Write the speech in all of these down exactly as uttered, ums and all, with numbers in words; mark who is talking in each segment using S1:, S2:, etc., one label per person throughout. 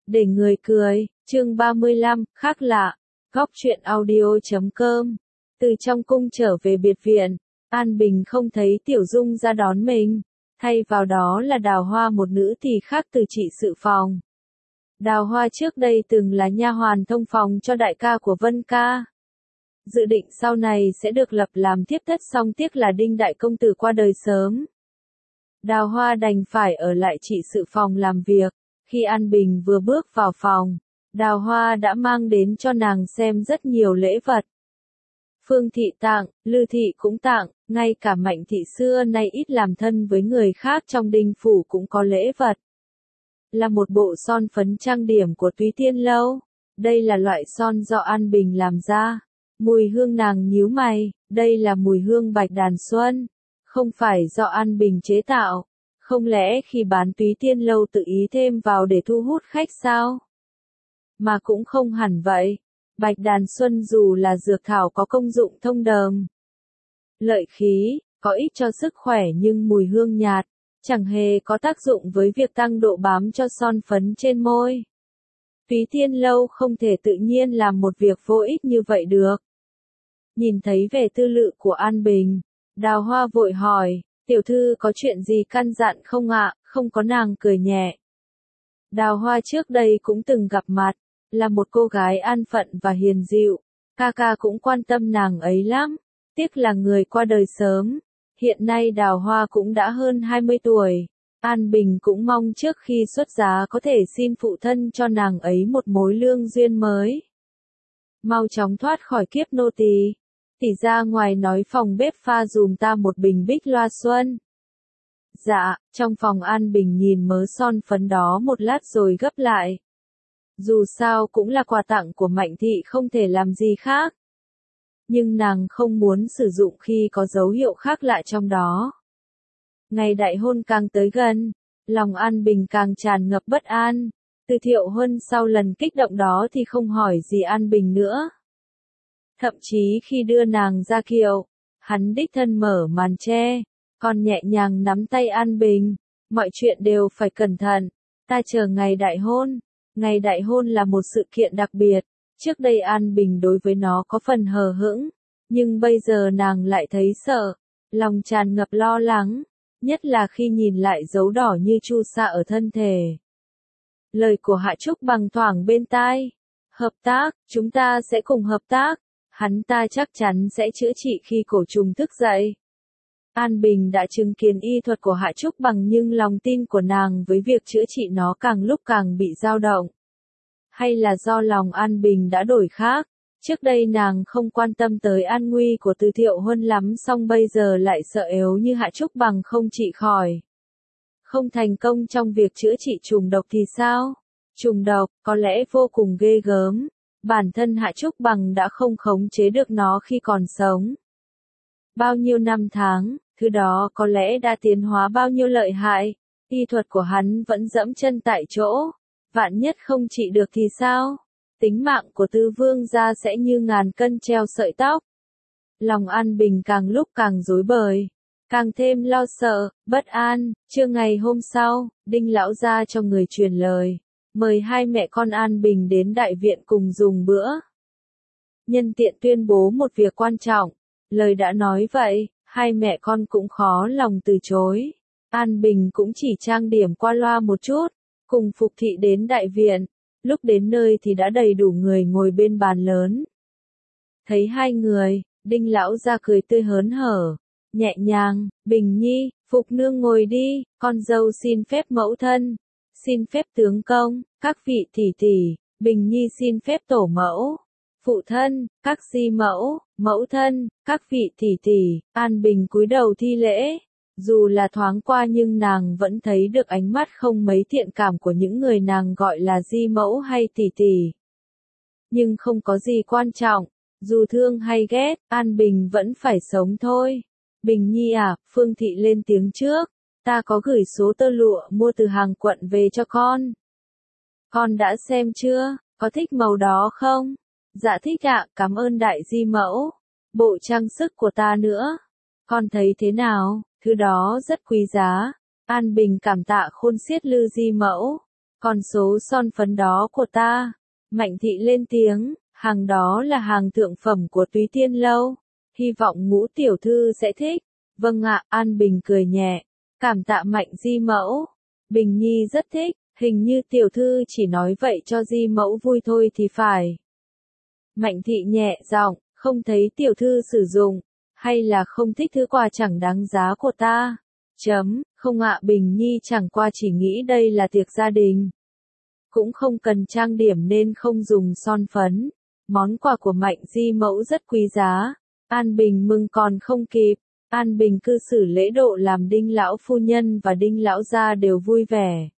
S1: Để người cười, chương ba mươi lăm, khác lạ, góc truyện audio chấm com. Từ trong cung trở về biệt viện, An Bình không thấy Tiểu Dung ra đón mình, thay vào đó là Đào Hoa, một nữ tỳ khác từ trị sự phòng. Đào Hoa trước đây từng là nha hoàn thông phòng cho đại ca của Vân ca. Dự định sau này sẽ được lập làm thiếp thất, song tiếc là Đinh đại công tử qua đời sớm. Đào Hoa đành phải ở lại trị sự phòng làm việc. Khi An Bình vừa bước vào phòng, Đào Hoa đã mang đến cho nàng xem rất nhiều lễ vật. Phương Thị tặng, Lư Thị cũng tặng, ngay cả Mạnh Thị xưa nay ít làm thân với người khác trong Đinh phủ cũng có lễ vật. Là một bộ son phấn trang điểm của Túy Tiên Lâu. Đây là loại son do An Bình làm ra. Mùi hương, nàng nhíu mày, đây là mùi hương bạch đàn xuân, không phải do An Bình chế tạo. Không lẽ khi bán Túy Tiên Lâu tự ý thêm vào để thu hút khách sao? Mà cũng không hẳn vậy. Bạch đàn xuân dù là dược thảo có công dụng thông đờm, lợi khí, có ích cho sức khỏe, nhưng mùi hương nhạt, chẳng hề có tác dụng với việc tăng độ bám cho son phấn trên môi. Túy Tiên Lâu không thể tự nhiên làm một việc vô ích như vậy được. Nhìn thấy vẻ tư lự của An Bình, Đào Hoa vội hỏi, tiểu thư có chuyện gì căn dặn không ạ? Không có, nàng cười nhẹ. Đào Hoa trước đây cũng từng gặp mặt, là một cô gái an phận và hiền dịu, ca ca cũng quan tâm nàng ấy lắm, tiếc là người qua đời sớm. Hiện nay Đào Hoa cũng đã hơn hai mươi tuổi, An Bình cũng mong trước khi xuất giá có thể xin phụ thân cho nàng ấy một mối lương duyên mới. Mau chóng thoát khỏi kiếp nô tỳ, tỷ ra ngoài nói phòng bếp pha dùm ta một bình bích loa xuân. Dạ, trong phòng An Bình nhìn mớ son phấn đó một lát rồi gấp lại. Dù sao cũng là quà tặng của Mạnh Thị, không thể làm gì khác. Nhưng nàng không muốn sử dụng khi có dấu hiệu khác lạ trong đó. Ngày đại hôn càng tới gần, lòng An Bình càng tràn ngập bất an. Từ Thiệu Huân sau lần kích động đó thì không hỏi gì An Bình nữa. Thậm chí khi đưa nàng ra kiệu, hắn đích thân mở màn che, còn nhẹ nhàng nắm tay An Bình. Mọi chuyện đều phải cẩn thận, ta chờ ngày đại hôn. Ngày đại hôn là một sự kiện đặc biệt, trước đây An Bình đối với nó có phần hờ hững, nhưng bây giờ nàng lại thấy sợ, lòng tràn ngập lo lắng, nhất là khi nhìn lại dấu đỏ như chu sa ở thân thể. Lời của Hạ Trúc Bằng thoảng bên tai, hợp tác, chúng ta sẽ cùng hợp tác, hắn ta chắc chắn sẽ chữa trị khi cổ trùng thức dậy. An Bình đã chứng kiến y thuật của Hạ Trúc Bằng, nhưng lòng tin của nàng với việc chữa trị nó càng lúc càng bị dao động. Hay là do lòng An Bình đã đổi khác, trước đây nàng không quan tâm tới an nguy của Từ Thiệu Huân lắm, song bây giờ lại sợ yếu như Hạ Trúc Bằng không trị khỏi. Không thành công trong việc chữa trị trùng độc thì sao? Trùng độc, có lẽ vô cùng ghê gớm, bản thân Hạ Trúc Bằng đã không khống chế được nó khi còn sống. Bao nhiêu năm tháng, thứ đó có lẽ đã tiến hóa bao nhiêu lợi hại, y thuật của hắn vẫn dẫm chân tại chỗ, vạn nhất không trị được thì sao? Tính mạng của Tứ Vương gia sẽ như ngàn cân treo sợi tóc. Lòng An Bình càng lúc càng rối bời, càng thêm lo sợ, bất an. Trưa ngày hôm sau, Đinh lão gia cho người truyền lời, mời hai mẹ con An Bình đến đại viện cùng dùng bữa. Nhân tiện tuyên bố một việc quan trọng, lời đã nói vậy, hai mẹ con cũng khó lòng từ chối. An Bình cũng chỉ trang điểm qua loa một chút, cùng Phục Thị đến đại viện. Lúc đến nơi thì đã đầy đủ người ngồi bên bàn lớn. Thấy hai người, Đinh lão gia cười tươi hớn hở, nhẹ nhàng, Bình Nhi, Phục nương ngồi đi, con dâu xin phép mẫu thân, xin phép tướng công, các vị tỷ tỷ, Bình Nhi xin phép tổ mẫu, phụ thân, các di mẫu, mẫu thân, các vị tỷ tỷ. An Bình cúi đầu thi lễ. Dù là thoáng qua nhưng nàng vẫn thấy được ánh mắt không mấy thiện cảm của những người nàng gọi là di mẫu hay tỷ tỷ. Nhưng không có gì quan trọng, dù thương hay ghét, An Bình vẫn phải sống thôi. Bình Nhi à, Phương Thị lên tiếng trước, ta có gửi số tơ lụa mua từ hàng quận về cho con. Con đã xem chưa, có thích màu đó không? Dạ thích ạ, cảm ơn đại di mẫu. Bộ trang sức của ta nữa, con thấy thế nào? Thứ đó rất quý giá. An Bình cảm tạ khôn xiết Lư di mẫu. Còn số son phấn đó của ta. Mạnh thị lên tiếng, hàng đó là hàng thượng phẩm của Túy Tiên Lâu. Hy vọng Ngũ tiểu thư sẽ thích. Vâng ạ, An Bình cười nhẹ. Cảm tạ Mạnh di mẫu. Bình Nhi rất thích, hình như tiểu thư chỉ nói vậy cho di mẫu vui thôi thì phải. Mạnh thị nhẹ giọng, không thấy tiểu thư sử dụng, hay là không thích thứ quà chẳng đáng giá của ta. Chấm, không ạ, Bình Nhi chẳng qua chỉ nghĩ đây là tiệc gia đình. Cũng không cần trang điểm nên không dùng son phấn. Món quà của Mạnh di mẫu rất quý giá. An Bình mừng còn không kịp. An Bình cư xử lễ độ làm Đinh lão phu nhân và Đinh lão gia đều vui vẻ.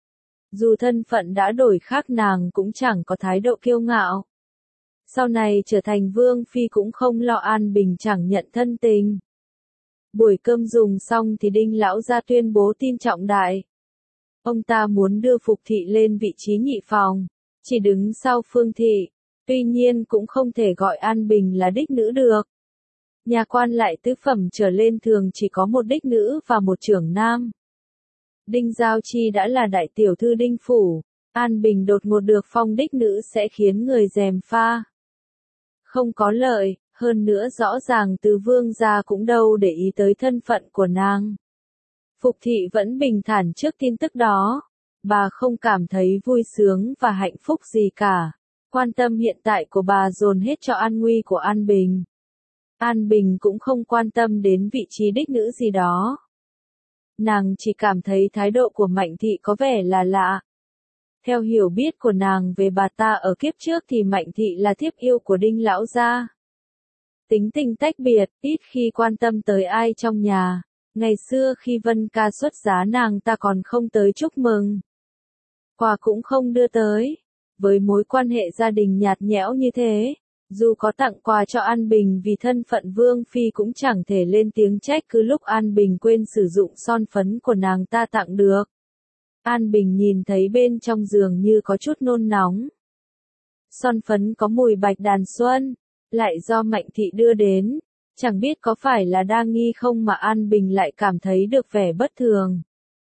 S1: Dù thân phận đã đổi khác nàng cũng chẳng có thái độ kiêu ngạo. Sau này trở thành vương phi cũng không lo An Bình chẳng nhận thân tình. Buổi cơm dùng xong thì Đinh lão gia tuyên bố tin trọng đại. Ông ta muốn đưa Phục thị lên vị trí nhị phòng, chỉ đứng sau Phương thị, tuy nhiên cũng không thể gọi An Bình là đích nữ được. Nhà quan lại tứ phẩm trở lên thường chỉ có một đích nữ và một trưởng nam. Đinh Giao Chi đã là đại tiểu thư Đinh phủ, An Bình đột ngột được phong đích nữ sẽ khiến người gièm pha. Không có lợi, hơn nữa rõ ràng từ vương gia cũng đâu để ý tới thân phận của nàng. Phục thị vẫn bình thản trước tin tức đó. Bà không cảm thấy vui sướng và hạnh phúc gì cả. Quan tâm hiện tại của bà dồn hết cho an nguy của An Bình. An Bình cũng không quan tâm đến vị trí đích nữ gì đó. Nàng chỉ cảm thấy thái độ của Mạnh thị có vẻ là lạ. Theo hiểu biết của nàng về bà ta ở kiếp trước thì Mạnh thị là thiếp yêu của Đinh lão gia. Tính tình tách biệt, ít khi quan tâm tới ai trong nhà. Ngày xưa khi Vân ca xuất giá nàng ta còn không tới chúc mừng. Quà cũng không đưa tới. Với mối quan hệ gia đình nhạt nhẽo như thế, dù có tặng quà cho An Bình vì thân phận vương phi cũng chẳng thể lên tiếng trách cứ lúc An Bình quên sử dụng son phấn của nàng ta tặng được. An Bình nhìn thấy bên trong giường như có chút nôn nóng. Son phấn có mùi bạch đàn xuân, lại do Mạnh thị đưa đến. Chẳng biết có phải là đa nghi không mà An Bình lại cảm thấy được vẻ bất thường.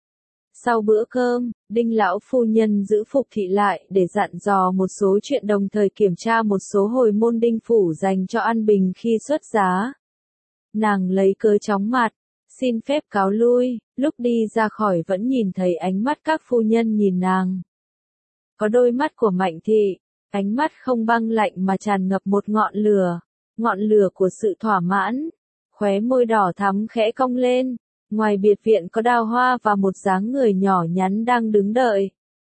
S1: Sau bữa cơm, Đinh lão phu nhân giữ Phục thị lại để dặn dò một số chuyện đồng thời kiểm tra một số hồi môn Đinh phủ dành cho An Bình khi xuất giá. Nàng lấy cớ chóng mặt, xin phép cáo lui, lúc đi ra khỏi vẫn nhìn thấy ánh mắt các phu nhân nhìn nàng. Có đôi mắt của Mạnh thị, ánh mắt không băng lạnh mà tràn ngập một ngọn lửa, ngọn lửa của sự thỏa mãn, khóe môi đỏ thắm khẽ cong lên. Ngoài biệt viện có đào hoa và một dáng người nhỏ nhắn đang đứng đợi.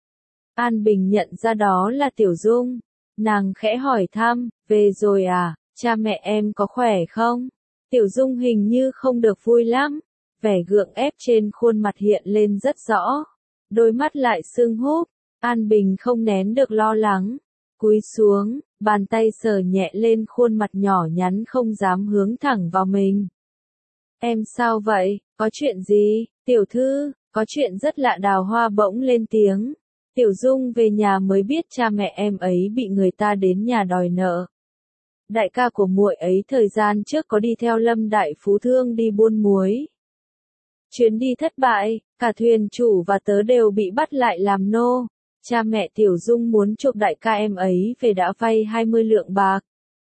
S1: An Bình nhận ra đó là Tiểu Dung. Nàng khẽ hỏi thăm, về rồi à, cha mẹ em có khỏe không? Tiểu Dung hình như không được vui lắm. Vẻ gượng ép trên khuôn mặt hiện lên rất rõ. Đôi mắt lại sưng húp. An Bình không nén được lo lắng. Cúi xuống, bàn tay sờ nhẹ lên khuôn mặt nhỏ nhắn không dám hướng thẳng vào mình. Em sao vậy, có chuyện gì, tiểu thư, có chuyện rất lạ. Đào Hoa bỗng lên tiếng. Tiểu Dung về nhà mới biết cha mẹ em ấy bị người ta đến nhà đòi nợ. Đại ca của muội ấy thời gian trước có đi theo Lâm đại phú thương đi buôn muối. Chuyến đi thất bại, cả thuyền chủ và tớ đều bị bắt lại làm nô. Cha mẹ Tiểu Dung muốn chuộc đại ca em ấy về đã vay hai mươi lượng bạc.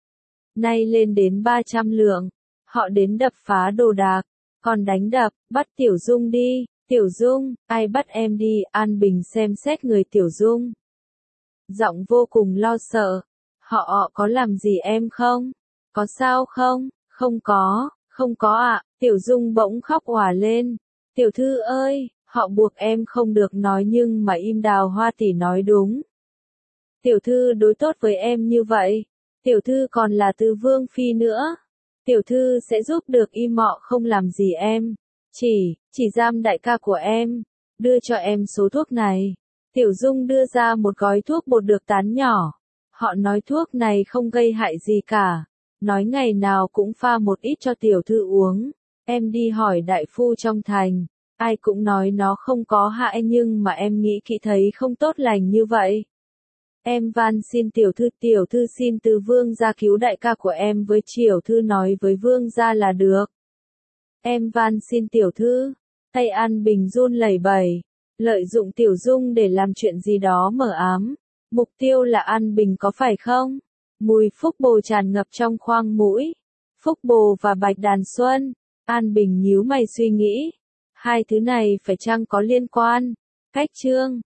S1: Nay lên đến ba trăm lượng. Họ đến đập phá đồ đạc, còn đánh đập, bắt Tiểu Dung đi. Tiểu Dung, ai bắt em đi? An Bình xem xét người Tiểu Dung. Giọng vô cùng lo sợ. Họ có làm gì em không? Có sao không? Không có, không có ạ. À. Tiểu Dung bỗng khóc òa lên. Tiểu thư ơi, họ buộc em không được nói nhưng mà im. Đào Hoa tỷ nói đúng. Tiểu thư đối tốt với em như vậy. Tiểu thư còn là Từ vương phi nữa. Tiểu thư sẽ giúp được im mọ không làm gì em. Chỉ, chỉ giam đại ca của em. Đưa cho em số thuốc này. Tiểu Dung đưa ra một gói thuốc bột được tán nhỏ. Họ nói thuốc này không gây hại gì cả. Nói ngày nào cũng pha một ít cho tiểu thư uống. Em đi hỏi đại phu trong thành. Ai cũng nói nó không có hại nhưng mà em nghĩ kỹ thấy không tốt lành như vậy. Em van xin tiểu thư, tiểu thư xin từ vương gia cứu đại ca của em với tiểu thư nói với vương gia là được. Em van xin tiểu thư. Tay An Bình run lẩy bẩy. Lợi dụng Tiểu Dung để làm chuyện gì đó mờ ám. Mục tiêu là An Bình có phải không? Mùi phúc bồ tràn ngập trong khoang mũi. Phúc bồ và Bạch Đàn Xuân. An Bình nhíu mày suy nghĩ. Hai thứ này phải chăng có liên quan? Cách chương